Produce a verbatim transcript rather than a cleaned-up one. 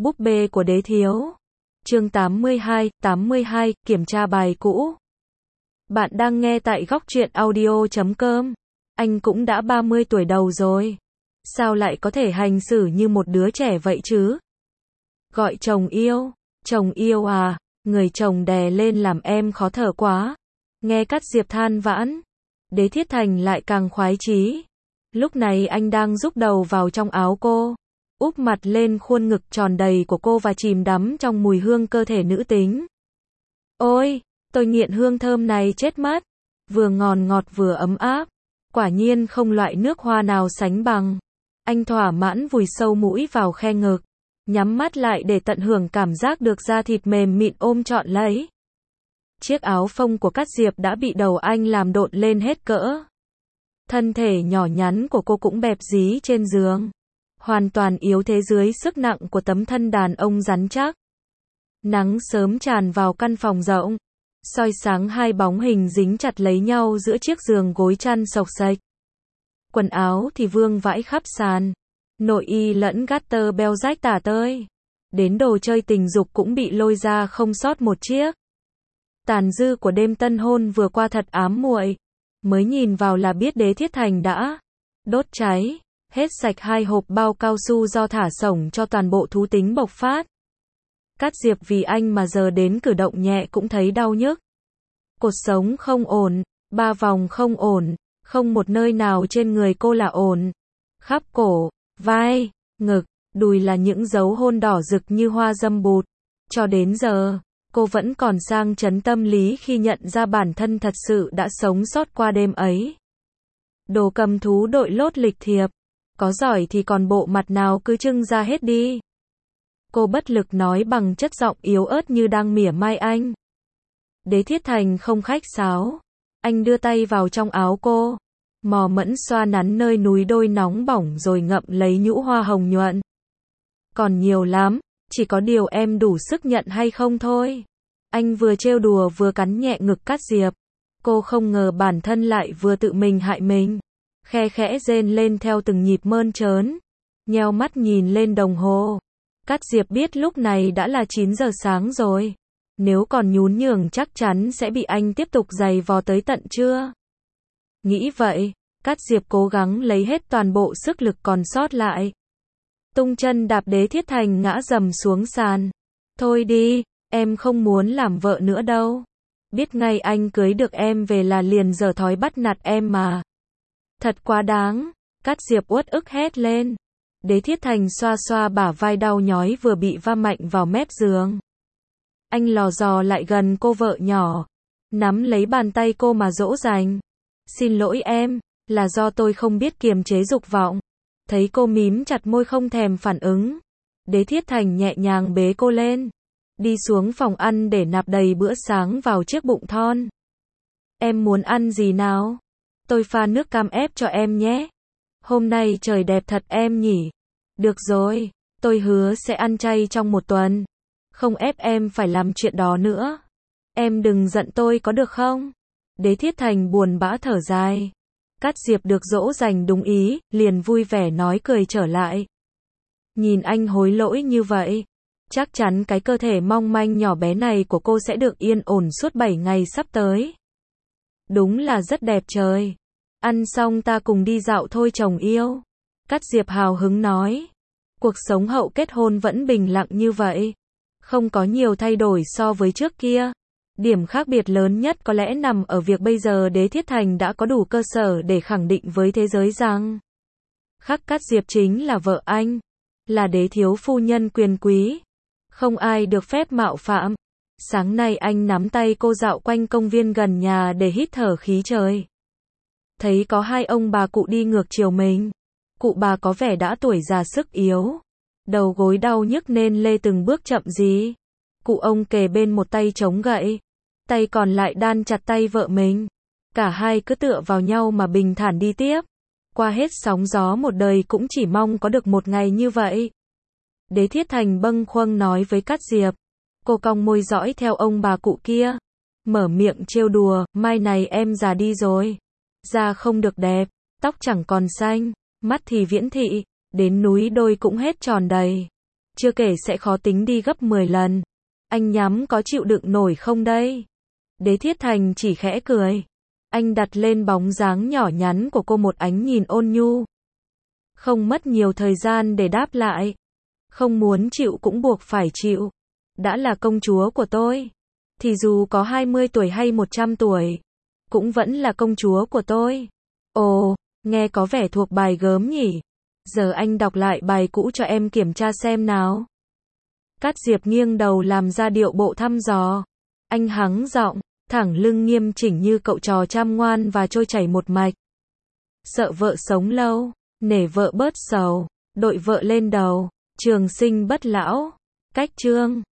Búp bê của đế thiếu. Chương tám mươi hai, tám mươi hai, kiểm tra bài cũ. Bạn đang nghe tại góc truyện audio chấm com. Anh cũng đã ba mươi tuổi đầu rồi. Sao lại có thể hành xử như một đứa trẻ vậy chứ? Gọi chồng yêu. Chồng yêu à? Người chồng đè lên làm em khó thở quá. Nghe Cát Diệp than vãn. Đế Thiết Thành lại càng khoái chí. Lúc này anh đang rúc đầu vào trong áo cô, úp mặt lên khuôn ngực tròn đầy của cô và chìm đắm trong mùi hương cơ thể nữ tính. Ôi, tôi nghiện hương thơm này chết mất. Vừa ngon ngọt vừa ấm áp. Quả nhiên không loại nước hoa nào sánh bằng. Anh thỏa mãn vùi sâu mũi vào khe ngực, nhắm mắt lại để tận hưởng cảm giác được da thịt mềm mịn ôm trọn lấy. Chiếc áo phông của Cát Diệp đã bị đầu anh làm độn lên hết cỡ. Thân thể nhỏ nhắn của cô cũng bẹp dí trên giường, hoàn toàn yếu thế dưới sức nặng của tấm thân đàn ông rắn chắc. Nắng sớm tràn vào căn phòng rộng, soi sáng hai bóng hình dính chặt lấy nhau giữa chiếc giường gối chăn xộc xệch. Quần áo thì vương vãi khắp sàn, nội y lẫn gatter beo rách tả tơi. Đến đồ chơi tình dục cũng bị lôi ra không sót một chiếc. Tàn dư của đêm tân hôn vừa qua thật ám muội. Mới nhìn vào là biết Đế Thiết Thành đã đốt cháy hết sạch hai hộp bao cao su do thả sổng cho toàn bộ thú tính bộc phát. Cát Diệp vì anh mà giờ đến cử động nhẹ cũng thấy đau nhức. Cột sống không ổn, ba vòng không ổn, không một nơi nào trên người cô là ổn. Khắp cổ, vai, ngực, đùi là những dấu hôn đỏ rực như hoa dâm bụt. Cho đến giờ, cô vẫn còn sang chấn tâm lý khi nhận ra bản thân thật sự đã sống sót qua đêm ấy. Đồ cầm thú đội lốt lịch thiệp. Có giỏi thì còn bộ mặt nào cứ trưng ra hết đi. Cô bất lực nói bằng chất giọng yếu ớt như đang mỉa mai anh. Đế Thiết Thành không khách sáo. Anh đưa tay vào trong áo cô, mò mẫm xoa nắn nơi núi đôi nóng bỏng rồi ngậm lấy nhũ hoa hồng nhuận. Còn nhiều lắm, chỉ có điều em đủ sức nhận hay không thôi. Anh vừa trêu đùa vừa cắn nhẹ ngực Cát Diệp. Cô không ngờ bản thân lại vừa tự mình hại mình. Khe khẽ rên lên theo từng nhịp mơn trớn. Nheo mắt nhìn lên đồng hồ. Cát Diệp biết lúc này đã là chín giờ sáng rồi. Nếu còn nhún nhường chắc chắn sẽ bị anh tiếp tục giày vò tới tận trưa. Nghĩ vậy, Cát Diệp cố gắng lấy hết toàn bộ sức lực còn sót lại. Tung chân đạp Đế Thiết Thành ngã rầm xuống sàn. Thôi đi, em không muốn làm vợ nữa đâu. Biết ngay anh cưới được em về là liền giở thói bắt nạt em mà. Thật quá đáng. Cát Diệp uất ức hét lên. Đế Thiết Thành xoa xoa bả vai đau nhói vừa bị va mạnh vào mép giường. Anh lò dò lại gần cô vợ nhỏ, nắm lấy bàn tay cô mà dỗ dành. Xin lỗi em, là do tôi không biết kiềm chế dục vọng. Thấy cô mím chặt môi không thèm phản ứng, Đế Thiết Thành nhẹ nhàng bế cô lên, đi xuống phòng ăn để nạp đầy bữa sáng vào chiếc bụng thon. Em muốn ăn gì nào? Tôi pha nước cam ép cho em nhé. Hôm nay trời đẹp thật em nhỉ? Được rồi, tôi hứa sẽ ăn chay trong một tuần. Không ép em phải làm chuyện đó nữa. Em đừng giận tôi có được không? Đế Thiết Thành buồn bã thở dài. Cát Diệp được dỗ dành đúng ý, liền vui vẻ nói cười trở lại. Nhìn anh hối lỗi như vậy, chắc chắn cái cơ thể mong manh nhỏ bé này của cô sẽ được yên ổn suốt bảy ngày sắp tới. Đúng là rất đẹp trời. Ăn xong ta cùng đi dạo thôi chồng yêu. Cát Diệp hào hứng nói. Cuộc sống hậu kết hôn vẫn bình lặng như vậy. Không có nhiều thay đổi so với trước kia. Điểm khác biệt lớn nhất có lẽ nằm ở việc bây giờ Đế Thiết Thành đã có đủ cơ sở để khẳng định với thế giới rằng Khắc Cát Diệp chính là vợ anh, là đế thiếu phu nhân quyền quý. Không ai được phép mạo phạm. Sáng nay anh nắm tay cô dạo quanh công viên gần nhà để hít thở khí trời. Thấy có hai ông bà cụ đi ngược chiều mình. Cụ bà có vẻ đã tuổi già sức yếu, đầu gối đau nhức nên lê từng bước chậm rì. Cụ ông kề bên một tay chống gậy, tay còn lại đan chặt tay vợ mình. Cả hai cứ tựa vào nhau mà bình thản đi tiếp. Qua hết sóng gió một đời cũng chỉ mong có được một ngày như vậy. Đế Thiết Thành bâng khuâng nói với Cát Diệp. Cô cong môi dõi theo ông bà cụ kia, mở miệng trêu đùa, mai này em già đi rồi. Da không được đẹp, tóc chẳng còn xanh, mắt thì viễn thị, đến núi đôi cũng hết tròn đầy. Chưa kể sẽ khó tính đi gấp mười lần. Anh nhắm có chịu đựng nổi không đây? Đế Thiết Thành chỉ khẽ cười. Anh đặt lên bóng dáng nhỏ nhắn của cô một ánh nhìn ôn nhu. Không mất nhiều thời gian để đáp lại. Không muốn chịu cũng buộc phải chịu. Đã là công chúa của tôi. Thì dù có hai mươi tuổi hay một trăm tuổi. Cũng vẫn là công chúa của tôi. Ồ, nghe có vẻ thuộc bài gớm nhỉ. Giờ anh đọc lại bài cũ cho em kiểm tra xem nào. Cát Diệp nghiêng đầu làm ra điệu bộ thăm dò. Anh hắng giọng, thẳng lưng nghiêm chỉnh như cậu trò chăm ngoan và trôi chảy một mạch. Sợ vợ sống lâu, nể vợ bớt sầu, đội vợ lên đầu, trường sinh bất lão. Cách chương